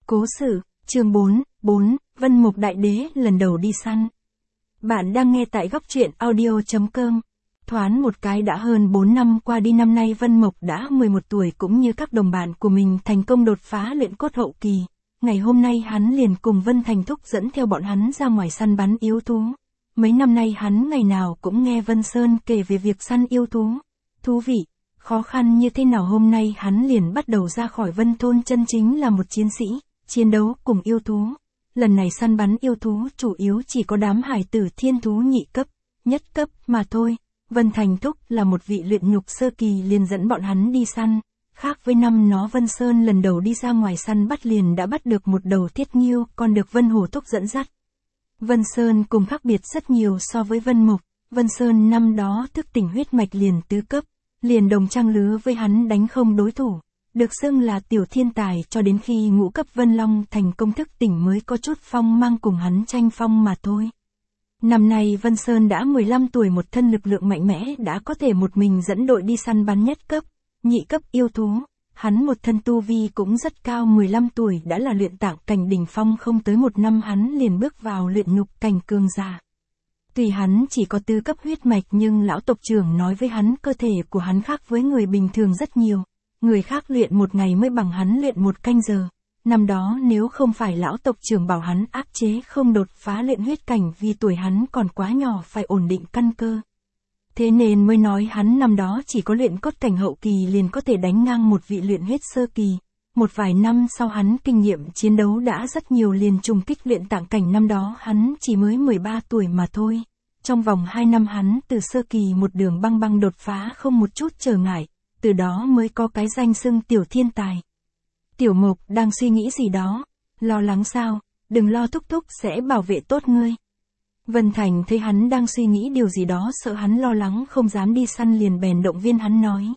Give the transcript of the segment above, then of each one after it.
Cố sự, chương 4, Vân Mục Đại Đế lần đầu đi săn. Bạn đang nghe tại góc truyện audio.com. Thoáng một cái đã hơn 4 năm qua đi, năm nay Vân Mục đã 11 tuổi, cũng như các đồng bạn của mình thành công đột phá luyện cốt hậu kỳ. Ngày hôm nay hắn liền cùng Vân Thành Thúc dẫn theo bọn hắn ra ngoài săn bắn yêu thú. Mấy năm nay hắn ngày nào cũng nghe Vân Sơn kể về việc săn yêu thú. Thú vị, khó khăn như thế nào, hôm nay hắn liền bắt đầu ra khỏi Vân Thôn chân chính là một chiến sĩ, chiến đấu cùng yêu thú. Lần này săn bắn yêu thú chủ yếu chỉ có đám hải tử thiên thú nhị cấp, nhất cấp mà thôi. Vân Thành Thúc là một vị luyện nhục sơ kỳ liền dẫn bọn hắn đi săn. Khác với năm nó Vân Sơn lần đầu đi ra ngoài săn bắt liền đã bắt được một đầu thiết nghiêu, còn được Vân Hổ Thúc dẫn dắt. Vân Sơn cùng khác biệt rất nhiều so với Vân Mục. Vân Sơn năm đó thức tỉnh huyết mạch liền tứ cấp, liền đồng trang lứa với hắn đánh không đối thủ. Được xưng là tiểu thiên tài cho đến khi ngũ cấp Vân Long thành công thức tỉnh mới có chút phong mang cùng hắn tranh phong mà thôi. Năm nay Vân Sơn đã 15 tuổi, một thân lực lượng mạnh mẽ, đã có thể một mình dẫn đội đi săn bắn nhất cấp, nhị cấp yêu thú. Hắn một thân tu vi cũng rất cao, 15 tuổi đã là luyện tạng cảnh đỉnh phong, không tới một năm hắn liền bước vào luyện nhục cảnh cường giả. Tuy hắn chỉ có tứ cấp huyết mạch nhưng lão tộc trưởng nói với hắn cơ thể của hắn khác với người bình thường rất nhiều. Người khác luyện một ngày mới bằng hắn luyện một canh giờ. Năm đó nếu không phải lão tộc trưởng bảo hắn áp chế không đột phá luyện huyết cảnh vì tuổi hắn còn quá nhỏ, phải ổn định căn cơ. Thế nên mới nói hắn năm đó chỉ có luyện cốt cảnh hậu kỳ liền có thể đánh ngang một vị luyện huyết sơ kỳ. Một vài năm sau hắn kinh nghiệm chiến đấu đã rất nhiều liền trùng kích luyện tạng cảnh, năm đó hắn chỉ mới 13 tuổi mà thôi. Trong vòng 2 năm hắn từ sơ kỳ một đường băng băng đột phá không một chút trở ngại, từ đó mới có cái danh xưng tiểu thiên tài. Tiểu Mục đang suy nghĩ gì đó, lo lắng sao, đừng lo, Thúc Thúc sẽ bảo vệ tốt ngươi. Vân Thành thấy hắn đang suy nghĩ điều gì đó, sợ hắn lo lắng không dám đi săn liền bèn động viên hắn nói.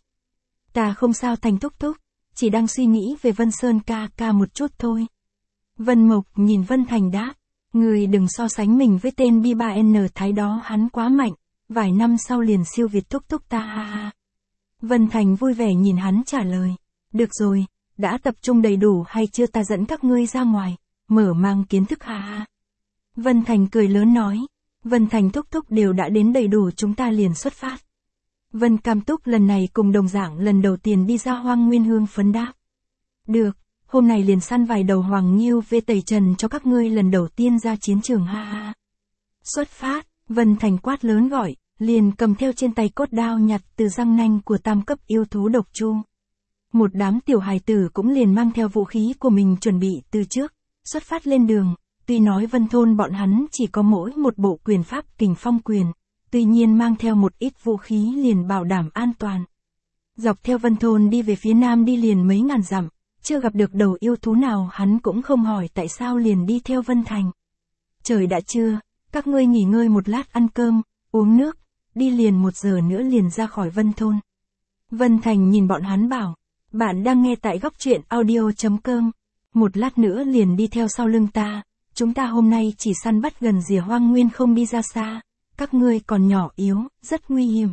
Ta không sao Thành Thúc Thúc, chỉ đang suy nghĩ về Vân Sơn ca một chút thôi. Vân Mục nhìn Vân Thành đáp, người đừng so sánh mình với tên B3N Thái đó, hắn quá mạnh, vài năm sau liền siêu việt Thúc Thúc ta ha ha. Vân Thành vui vẻ nhìn hắn trả lời, được rồi, đã tập trung đầy đủ hay chưa, ta dẫn các ngươi ra ngoài, mở mang kiến thức ha ha. Vân Thành cười lớn nói, Vân Thành Thúc Thúc đều đã đến đầy đủ, chúng ta liền xuất phát. Vân Cam Túc lần này cùng đồng dạng lần đầu tiên đi ra Hoang Nguyên Hương phấn đáp. Được, hôm nay liền săn vài đầu hoàng nghiêu về tẩy trần cho các ngươi lần đầu tiên ra chiến trường ha ha. Xuất phát, Vân Thành quát lớn gọi, liền cầm theo trên tay cốt đao nhặt từ răng nanh của tam cấp yêu thú độc chu. Một đám tiểu hài tử cũng liền mang theo vũ khí của mình chuẩn bị từ trước, xuất phát lên đường. Tuy nói Vân Thôn bọn hắn chỉ có mỗi một bộ quyền pháp Kình Phong quyền, tuy nhiên mang theo một ít vũ khí liền bảo đảm an toàn. Dọc theo Vân Thôn đi về phía nam đi liền mấy ngàn dặm, chưa gặp được đầu yêu thú nào, hắn cũng không hỏi tại sao liền đi theo Vân Thành. Trời đã trưa, các ngươi nghỉ ngơi một lát, ăn cơm, uống nước, đi liền 1 giờ nữa liền ra khỏi Vân Thôn. Vân Thành nhìn bọn hắn bảo, bạn đang nghe tại góc truyện audio.com, một lát nữa liền đi theo sau lưng ta, chúng ta hôm nay chỉ săn bắt gần rìa hoang nguyên, không đi ra xa, các ngươi còn nhỏ yếu, rất nguy hiểm.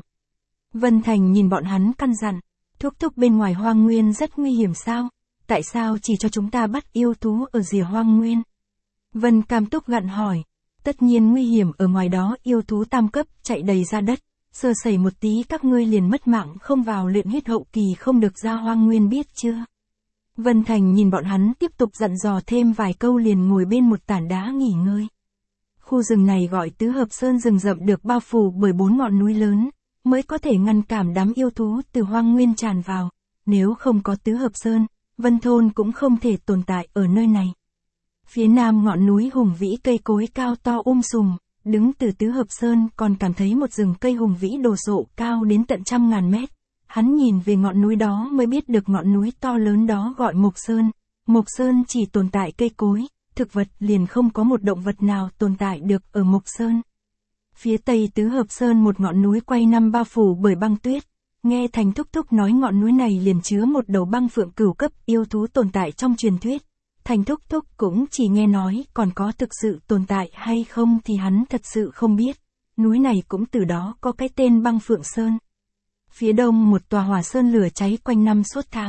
Vân Thành nhìn bọn hắn căn dặn, Thúc Thúc bên ngoài hoang nguyên rất nguy hiểm sao, tại sao chỉ cho chúng ta bắt yêu thú ở rìa hoang nguyên? Vân Cam Túc gặn hỏi, tất nhiên nguy hiểm, ở ngoài đó yêu thú tam cấp chạy đầy ra đất, sơ sẩy một tí các ngươi liền mất mạng, không vào luyện huyết hậu kỳ không được ra hoang nguyên, biết chưa? Vân Thành nhìn bọn hắn tiếp tục dặn dò thêm vài câu liền ngồi bên một tảng đá nghỉ ngơi. Khu rừng này gọi Tứ Hợp Sơn, rừng rậm được bao phủ bởi 4 ngọn núi lớn, mới có thể ngăn cản đám yêu thú từ hoang nguyên tràn vào. Nếu không có Tứ Hợp Sơn, Vân Thôn cũng không thể tồn tại ở nơi này. Phía nam ngọn núi hùng vĩ, cây cối cao to sùm, đứng từ Tứ Hợp Sơn còn cảm thấy một rừng cây hùng vĩ đồ sộ cao đến tận 100.000 mét. Hắn nhìn về ngọn núi đó mới biết được ngọn núi to lớn đó gọi Mộc Sơn. Mộc Sơn chỉ tồn tại cây cối, thực vật, liền không có một động vật nào tồn tại được ở Mộc Sơn. Phía tây Tứ Hợp Sơn một ngọn núi quay năm bao phủ bởi băng tuyết. Nghe Thành Thúc Thúc nói ngọn núi này liền chứa một đầu băng phượng cửu cấp yêu thú tồn tại trong truyền thuyết. Thành Thúc Thúc cũng chỉ nghe nói, còn có thực sự tồn tại hay không thì hắn thật sự không biết. Núi này cũng từ đó có cái tên Băng Phượng Sơn. Phía đông một tòa hỏa sơn lửa cháy quanh năm suốt tháng,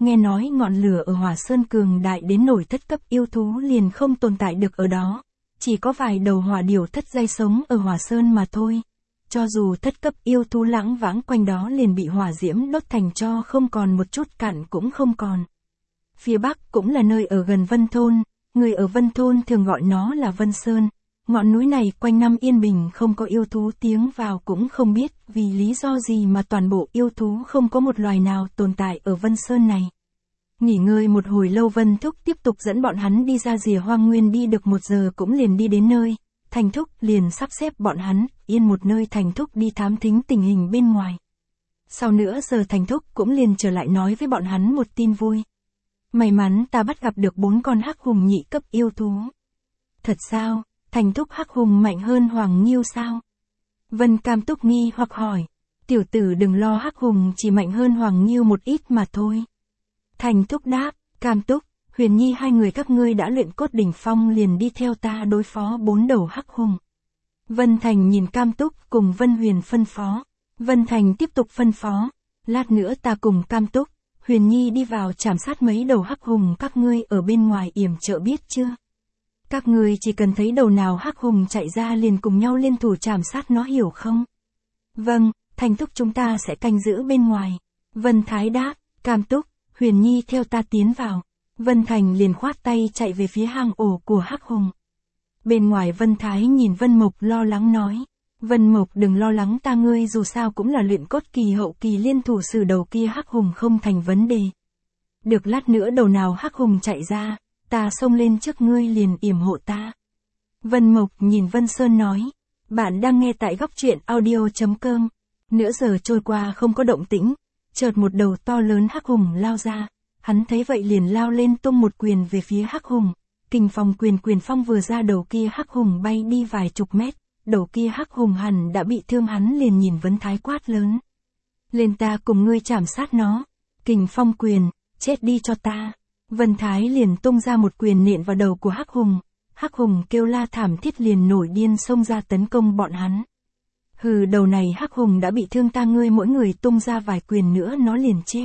nghe nói ngọn lửa ở Hỏa Sơn cường đại đến nổi thất cấp yêu thú liền không tồn tại được ở đó, chỉ có vài đầu hỏa điểu thất giai sống ở Hỏa Sơn mà thôi. Cho dù thất cấp yêu thú lãng vãng quanh đó liền bị hỏa diễm đốt thành tro không còn một chút cặn cũng không còn. Phía Bắc cũng là nơi ở gần Vân Thôn, người ở Vân Thôn thường gọi nó là Vân Sơn. Ngọn núi này quanh năm yên bình không có yêu thú tiếng vào cũng không biết vì lý do gì mà toàn bộ yêu thú không có một loài nào tồn tại ở Vân Sơn này. Nghỉ ngơi một hồi lâu Vân Thúc tiếp tục dẫn bọn hắn đi ra rìa hoang nguyên đi được 1 giờ cũng liền đi đến nơi. Thành Thúc liền sắp xếp bọn hắn yên một nơi Thành Thúc đi thám thính tình hình bên ngoài. Sau nửa giờ Thành Thúc cũng liền trở lại nói với bọn hắn một tin vui. May mắn ta bắt gặp được 4 con hắc hùng nhị cấp yêu thú. Thật sao? Thành Thúc hắc hùng mạnh hơn Hoàng Nghiêu sao? Vân Cam Túc nghi hoặc hỏi. Tiểu tử đừng lo, hắc hùng chỉ mạnh hơn Hoàng Nghiêu một ít mà thôi. Thành Thúc đáp, Cam Túc, Huyền Nhi hai người các ngươi đã luyện cốt đỉnh phong liền đi theo ta đối phó 4 đầu hắc hùng. Vân Thành nhìn Cam Túc cùng Vân Huyền phân phó. Vân Thành tiếp tục phân phó. Lát nữa ta cùng Cam Túc, Huyền Nhi đi vào trảm sát mấy đầu hắc hùng các ngươi ở bên ngoài yểm trợ biết chưa? Các ngươi chỉ cần thấy đầu nào hắc hùng chạy ra liền cùng nhau liên thủ trảm sát nó hiểu không? Vâng, Thành Thúc chúng ta sẽ canh giữ bên ngoài. Vân Thái đáp, Cam Túc, Huyền Nhi theo ta tiến vào. Vân Thành liền khoát tay chạy về phía hang ổ của hắc hùng. Bên ngoài Vân Thái nhìn Vân Mộc lo lắng nói. Vân Mộc đừng lo lắng ta, ngươi dù sao cũng là luyện cốt kỳ hậu kỳ, liên thủ xử đầu kia hắc hùng không thành vấn đề. Được, lát nữa đầu nào hắc hùng chạy ra, ta xông lên trước ngươi liền yểm hộ ta. Vân Mộc nhìn Vân Sơn nói. Bạn đang nghe tại góc truyện audio.com. Nửa giờ trôi qua không có động tĩnh. Chợt một đầu to lớn hắc hùng lao ra. Hắn thấy vậy liền lao lên tung một quyền về phía hắc hùng. Kình phong quyền phong vừa ra đầu kia hắc hùng bay đi vài chục mét. Đầu kia hắc hùng hẳn đã bị thương, hắn liền nhìn Vân Thái quát lớn. Lên, ta cùng ngươi chảm sát nó. Kình phong quyền, chết đi cho ta. Vân Thái liền tung ra một quyền nện vào đầu của hắc hùng. Hắc hùng kêu la thảm thiết liền nổi điên xông ra tấn công bọn hắn. Hừ, đầu này hắc hùng đã bị thương ta, ngươi mỗi người tung ra vài quyền nữa nó liền chết.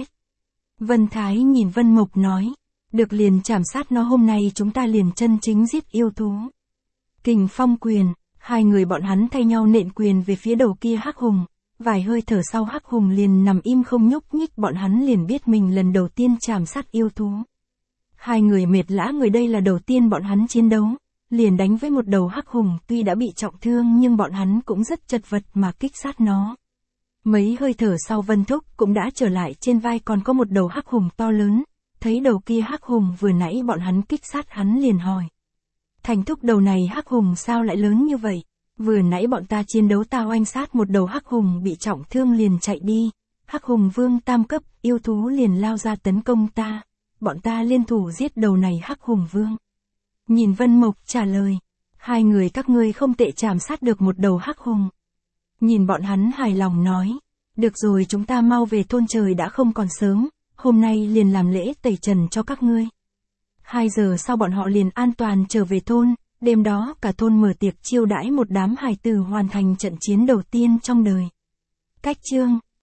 Vân Thái nhìn Vân Mộc nói. Được, liền chảm sát nó, hôm nay chúng ta liền chân chính giết yêu thú. Kình phong quyền, hai người bọn hắn thay nhau nện quyền về phía đầu kia hắc hùng. Vài hơi thở sau hắc hùng liền nằm im không nhúc nhích, bọn hắn liền biết mình lần đầu tiên chảm sát yêu thú. Hai người mệt lã người, đây là đầu tiên bọn hắn chiến đấu, liền đánh với một đầu hắc hùng, tuy đã bị trọng thương nhưng bọn hắn cũng rất chật vật mà kích sát nó. Mấy hơi thở sau Vân Thúc cũng đã trở lại, trên vai còn có một đầu hắc hùng to lớn, thấy đầu kia hắc hùng vừa nãy bọn hắn kích sát hắn liền hỏi. Thành Thúc, đầu này hắc hùng sao lại lớn như vậy? Vừa nãy bọn ta chiến đấu ta oanh sát một đầu hắc hùng bị trọng thương liền chạy đi, hắc hùng vương tam cấp yêu thú liền lao ra tấn công ta, bọn ta liên thủ giết đầu này hắc hùng vương. Nhìn Vân Mộc trả lời, hai người các ngươi không tệ, chảm sát được một đầu hắc hùng. Nhìn bọn hắn hài lòng nói, được rồi chúng ta mau về thôn, trời đã không còn sớm, hôm nay liền làm lễ tẩy trần cho các ngươi. 2 giờ sau bọn họ liền an toàn trở về thôn, đêm đó cả thôn mở tiệc chiêu đãi một đám hài tử, hoàn thành trận chiến đầu tiên trong đời. Cách chương